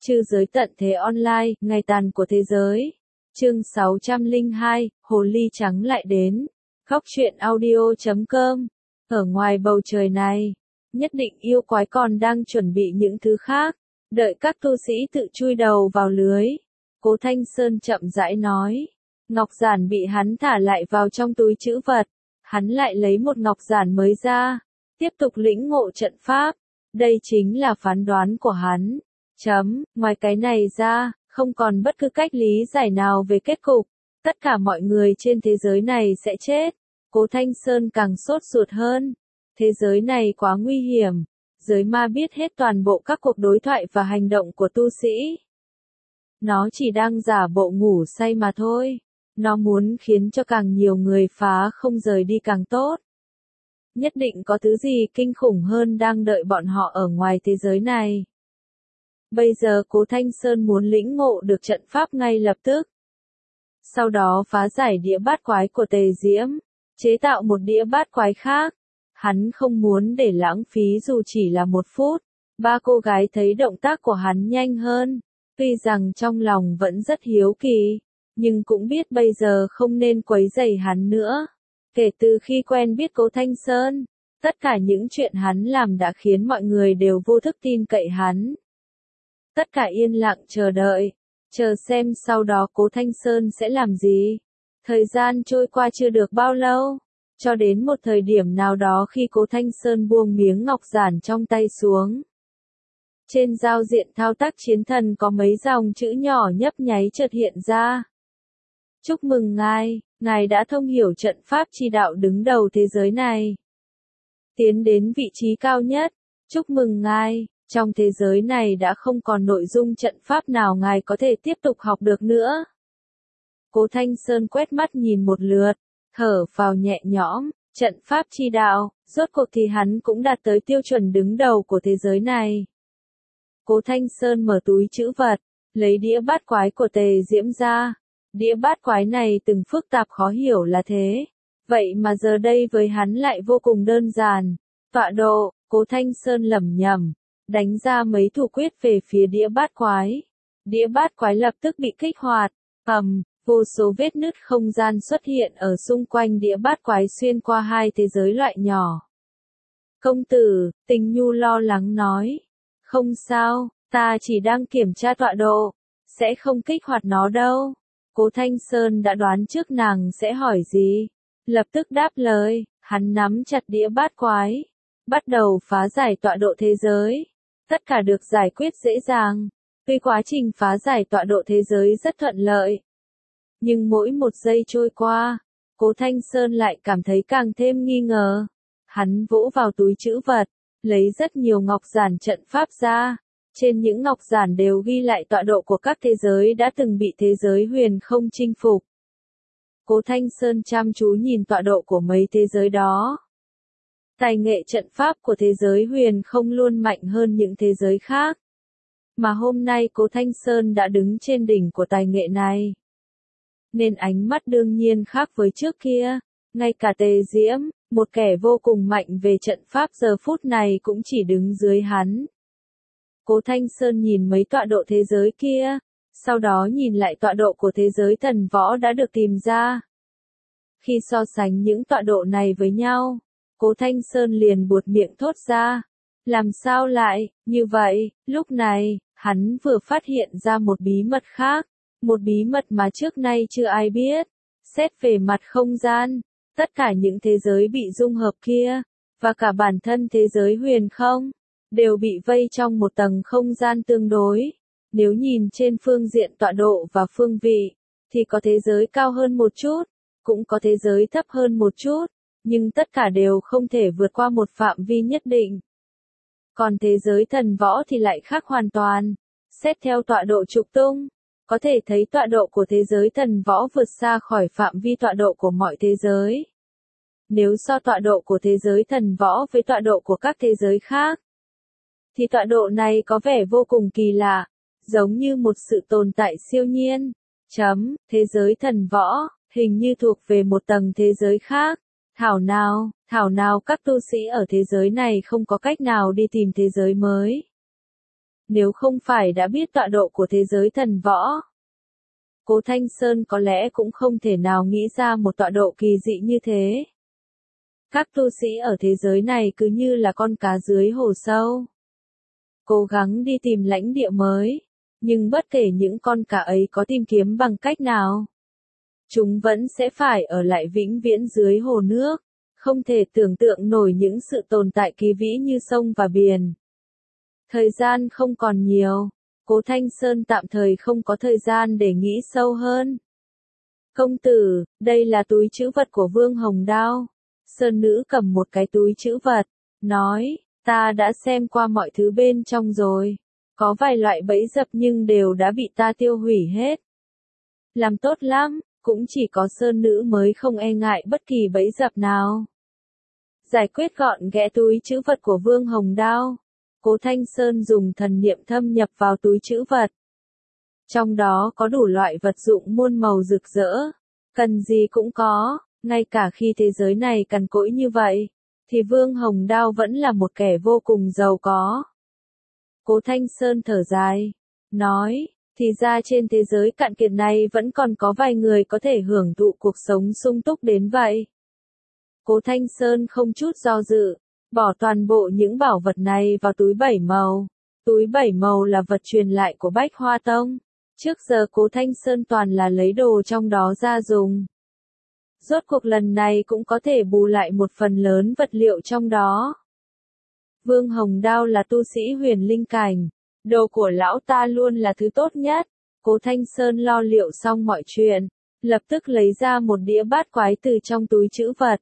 Trư giới tận thế online, ngày tàn của thế giới. Chương 602, Hồ ly trắng lại đến. Góc truyện audio.com. Ở ngoài bầu trời này, nhất định yêu quái còn đang chuẩn bị những thứ khác, đợi các tu sĩ tự chui đầu vào lưới. Cố Thanh Sơn chậm rãi nói. Ngọc giản bị hắn thả lại vào trong túi trữ vật. Hắn lại lấy một ngọc giản mới ra, tiếp tục lĩnh ngộ trận pháp. Đây chính là phán đoán của hắn. Ngoài cái này ra, không còn bất cứ cách lý giải nào về kết cục. Tất cả mọi người trên thế giới này sẽ chết. Cố Thanh Sơn càng sốt ruột hơn. Thế giới này quá nguy hiểm. Giới ma biết hết toàn bộ các cuộc đối thoại và hành động của tu sĩ. Nó chỉ đang giả bộ ngủ say mà thôi. Nó muốn khiến cho càng nhiều người phá không rời đi càng tốt. Nhất định có thứ gì kinh khủng hơn đang đợi bọn họ ở ngoài thế giới này. Bây giờ Cố Thanh Sơn muốn lĩnh ngộ được trận pháp ngay lập tức. Sau đó phá giải đĩa bát quái của Tề Diễm, chế tạo một đĩa bát quái khác. Hắn không muốn để lãng phí dù chỉ là 1 phút. Ba cô gái thấy động tác của hắn nhanh hơn, tuy rằng trong lòng vẫn rất hiếu kỳ, nhưng cũng biết bây giờ không nên quấy rầy hắn nữa. Kể từ khi quen biết Cố Thanh Sơn, tất cả những chuyện hắn làm đã khiến mọi người đều vô thức tin cậy hắn. Tất cả yên lặng chờ đợi, chờ xem sau đó Cố Thanh Sơn sẽ làm gì. Thời gian trôi qua chưa được bao lâu, cho đến một thời điểm nào đó khi Cố Thanh Sơn buông miếng ngọc giản trong tay xuống. Trên giao diện thao tác chiến thần có mấy dòng chữ nhỏ nhấp nháy chợt hiện ra. Chúc mừng ngài đã thông hiểu trận pháp chi đạo đứng đầu thế giới này. Tiến đến vị trí cao nhất, chúc mừng ngài. Trong thế giới này đã không còn nội dung trận pháp nào ngài có thể tiếp tục học được nữa. Cố Thanh Sơn quét mắt nhìn một lượt, thở phào nhẹ nhõm, trận pháp chi đạo, rốt cuộc thì hắn cũng đạt tới tiêu chuẩn đứng đầu của thế giới này. Cố Thanh Sơn mở túi trữ vật, lấy đĩa bát quái của Tề Diễm ra. Đĩa bát quái này từng phức tạp khó hiểu là thế, vậy mà giờ đây với hắn lại vô cùng đơn giản. Tọa độ, Cố Thanh Sơn lẩm nhẩm, đánh ra mấy thủ quyết về phía đĩa bát quái. Đĩa bát quái lập tức bị kích hoạt, vô số vết nứt không gian xuất hiện ở xung quanh đĩa bát quái xuyên qua hai thế giới loại nhỏ. Công tử, Tình Nhu lo lắng nói. Không sao, ta chỉ đang kiểm tra tọa độ, sẽ không kích hoạt nó đâu. Cố Thanh Sơn đã đoán trước nàng sẽ hỏi gì. Lập tức đáp lời, hắn nắm chặt đĩa bát quái, bắt đầu phá giải tọa độ thế giới. Tất cả được giải quyết dễ dàng. Tuy quá trình phá giải tọa độ thế giới rất thuận lợi, nhưng mỗi một giây trôi qua, Cố Thanh Sơn lại cảm thấy càng thêm nghi ngờ. Hắn vỗ vào túi trữ vật, lấy rất nhiều ngọc giản trận pháp ra. Trên những ngọc giản đều ghi lại tọa độ của các thế giới đã từng bị thế giới huyền không chinh phục. Cố Thanh Sơn chăm chú nhìn tọa độ của mấy thế giới đó. Tài nghệ trận pháp của thế giới huyền không luôn mạnh hơn những thế giới khác. Mà hôm nay Cố Thanh Sơn đã đứng trên đỉnh của tài nghệ này, nên ánh mắt đương nhiên khác với trước kia. Ngay cả Tề Diễm, một kẻ vô cùng mạnh về trận pháp giờ phút này cũng chỉ đứng dưới hắn. Cố Thanh Sơn nhìn mấy tọa độ thế giới kia, sau đó nhìn lại tọa độ của thế giới thần võ đã được tìm ra. Khi so sánh những tọa độ này với nhau, Cố Thanh Sơn liền buột miệng thốt ra. Làm sao lại, như vậy, lúc này, hắn vừa phát hiện ra một bí mật khác, một bí mật mà trước nay chưa ai biết. Xét về mặt không gian, tất cả những thế giới bị dung hợp kia, và cả bản thân thế giới huyền không, đều bị vây trong một tầng không gian tương đối. Nếu nhìn trên phương diện tọa độ và phương vị, thì có thế giới cao hơn một chút, cũng có thế giới thấp hơn một chút, nhưng tất cả đều không thể vượt qua một phạm vi nhất định. Còn thế giới thần võ thì lại khác hoàn toàn. Xét theo tọa độ trục tung, có thể thấy tọa độ của thế giới thần võ vượt xa khỏi phạm vi tọa độ của mọi thế giới. Nếu so tọa độ của thế giới thần võ với tọa độ của các thế giới khác, thì tọa độ này có vẻ vô cùng kỳ lạ, giống như một sự tồn tại siêu nhiên. Thế giới thần võ, hình như thuộc về một tầng thế giới khác. Thảo nào các tu sĩ ở thế giới này không có cách nào đi tìm thế giới mới. nếu không phải đã biết tọa độ của thế giới thần võ. Cố Thanh Sơn có lẽ cũng không thể nào nghĩ ra một tọa độ kỳ dị như thế. Các tu sĩ ở thế giới này cứ như là con cá dưới hồ sâu. Cố gắng đi tìm lãnh địa mới, nhưng bất kể những con cá ấy có tìm kiếm bằng cách nào, chúng vẫn sẽ phải ở lại vĩnh viễn dưới hồ nước, không thể tưởng tượng nổi những sự tồn tại kỳ vĩ như sông và biển. Thời gian không còn nhiều, Cố Thanh Sơn tạm thời không có thời gian để nghĩ sâu hơn. Công tử, đây là túi trữ vật của Vương Hồng Đao. Sơn nữ cầm một cái túi trữ vật, nói, ta đã xem qua mọi thứ bên trong rồi. Có vài loại bẫy dập nhưng đều đã bị ta tiêu hủy hết. Làm tốt lắm, cũng chỉ có sơn nữ mới không e ngại bất kỳ bẫy dập nào. Giải quyết gọn ghẽ túi trữ vật của Vương Hồng Đao. Cố Thanh Sơn dùng thần niệm thâm nhập vào túi trữ vật. Trong đó có đủ loại vật dụng muôn màu rực rỡ. Cần gì cũng có, ngay cả khi thế giới này cằn cỗi như vậy, thì Vương Hồng Đao vẫn là một kẻ vô cùng giàu có. Cố Thanh Sơn thở dài, nói, thì ra trên thế giới cạn kiệt này vẫn còn có vài người có thể hưởng thụ cuộc sống sung túc đến vậy. Cố Thanh Sơn không chút do dự, bỏ toàn bộ những bảo vật này vào túi 7 màu. Túi 7 màu là vật truyền lại của Bách Hoa Tông. Trước giờ Cố Thanh Sơn toàn là lấy đồ trong đó ra dùng. Rốt cuộc lần này cũng có thể bù lại một phần lớn vật liệu trong đó. Vương Hồng Đao là tu sĩ huyền linh cảnh. Đồ của lão ta luôn là thứ tốt nhất. Cố Thanh Sơn lo liệu xong mọi chuyện, lập tức lấy ra một đĩa bát quái từ trong túi trữ vật.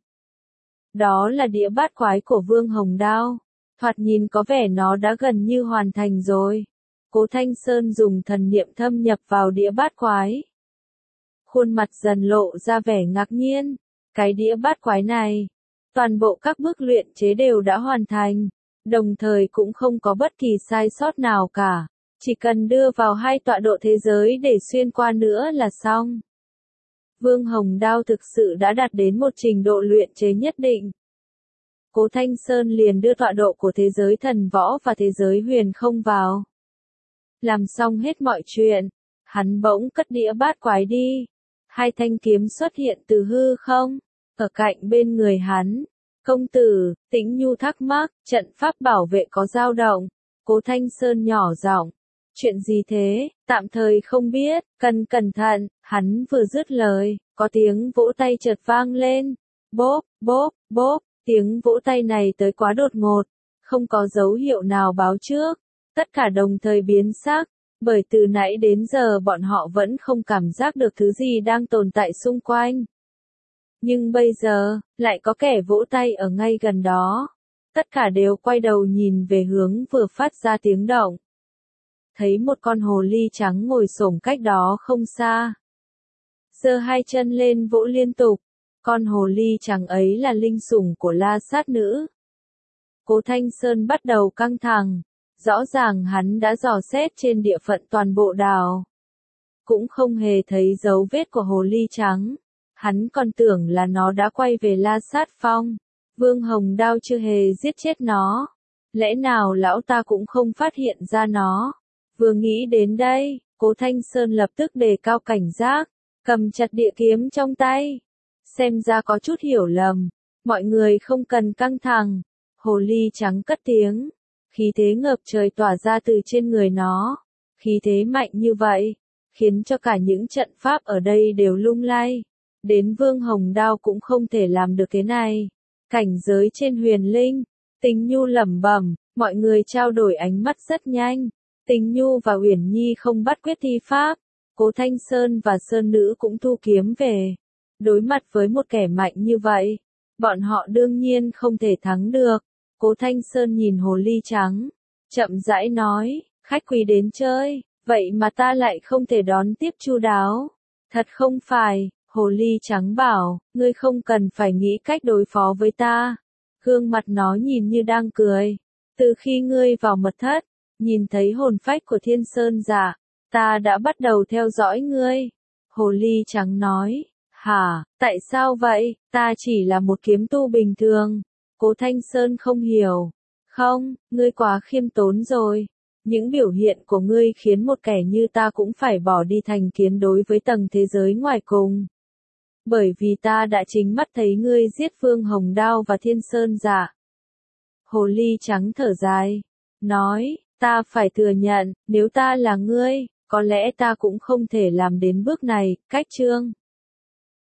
Đó là đĩa bát quái của Vương Hồng Đao. Thoạt nhìn có vẻ nó đã gần như hoàn thành rồi. Cố Thanh Sơn dùng thần niệm thâm nhập vào đĩa bát quái. Khuôn mặt dần lộ ra vẻ ngạc nhiên. Cái đĩa bát quái này, toàn bộ các bước luyện chế đều đã hoàn thành, đồng thời cũng không có bất kỳ sai sót nào cả. Chỉ cần đưa vào 2 tọa độ thế giới để xuyên qua nữa là xong. Vương Hồng Đao thực sự đã đạt đến một trình độ luyện chế nhất định. Cố Thanh Sơn liền đưa tọa độ của thế giới thần võ và thế giới huyền không vào. Làm xong hết mọi chuyện, hắn bỗng cất đĩa bát quái đi. 2 thanh kiếm xuất hiện từ hư không, ở cạnh bên người hắn. Công tử, Tĩnh Nhu thắc mắc, trận pháp bảo vệ có dao động. Cố Thanh Sơn nhỏ giọng, chuyện gì thế, tạm thời không biết, cần cẩn thận. Hắn vừa dứt lời, có tiếng vỗ tay chợt vang lên. Bốp, bốp, bốp, tiếng vỗ tay này tới quá đột ngột, không có dấu hiệu nào báo trước. Tất cả đồng thời biến sắc, bởi từ nãy đến giờ bọn họ vẫn không cảm giác được thứ gì đang tồn tại xung quanh. Nhưng bây giờ, lại có kẻ vỗ tay ở ngay gần đó. Tất cả đều quay đầu nhìn về hướng vừa phát ra tiếng động. Thấy một con hồ ly trắng ngồi xổm cách đó không xa. Giơ 2 chân lên vỗ liên tục. Con hồ ly trắng ấy là linh sủng của La Sát Nữ. Cố Thanh Sơn bắt đầu căng thẳng. Rõ ràng hắn đã dò xét trên địa phận toàn bộ đảo. Cũng không hề thấy dấu vết của hồ ly trắng. Hắn còn tưởng là nó đã quay về La Sát Phong. Vương Hồng Đao chưa hề giết chết nó. Lẽ nào lão ta cũng không phát hiện ra nó? Vừa nghĩ đến đây, Cố Thanh Sơn lập tức đề cao cảnh giác, cầm chặt địa kiếm trong tay. Xem ra có chút hiểu lầm. Mọi người không cần căng thẳng. Hồ ly trắng cất tiếng. Khí thế ngập trời tỏa ra từ trên người nó. Khí thế mạnh như vậy, khiến cho cả những trận pháp ở đây đều lung lay. Đến Vương Hồng Đao cũng không thể làm được thế này. Cảnh giới trên huyền linh, Tình Nhu lẩm bẩm, mọi người trao đổi ánh mắt rất nhanh. Tình Nhu và Uyển Nhi không bắt quyết thi pháp. Cố Thanh Sơn và Sơn Nữ cũng thu kiếm về. Đối mặt với một kẻ mạnh như vậy, bọn họ đương nhiên không thể thắng được. Cố Thanh Sơn nhìn hồ ly trắng, chậm rãi nói, khách quý đến chơi, vậy mà ta lại không thể đón tiếp chu đáo. Thật không phải, hồ ly trắng bảo, ngươi không cần phải nghĩ cách đối phó với ta. Gương mặt nó nhìn như đang cười. Từ khi ngươi vào mật thất, nhìn thấy hồn phách của Thiên Sơn Giả, ta đã bắt đầu theo dõi ngươi. Hồ ly trắng nói, hả, tại sao vậy, ta chỉ là một kiếm tu bình thường. Cố Thanh Sơn không hiểu. Không, ngươi quá khiêm tốn rồi. Những biểu hiện của ngươi khiến một kẻ như ta cũng phải bỏ đi thành kiến đối với tầng thế giới ngoài cùng. Bởi vì ta đã chính mắt thấy ngươi giết Phương Hồng Đao và Thiên Sơn Dạ. Hồ ly trắng thở dài, nói, ta phải thừa nhận, nếu ta là ngươi, có lẽ ta cũng không thể làm đến bước này, cách chương.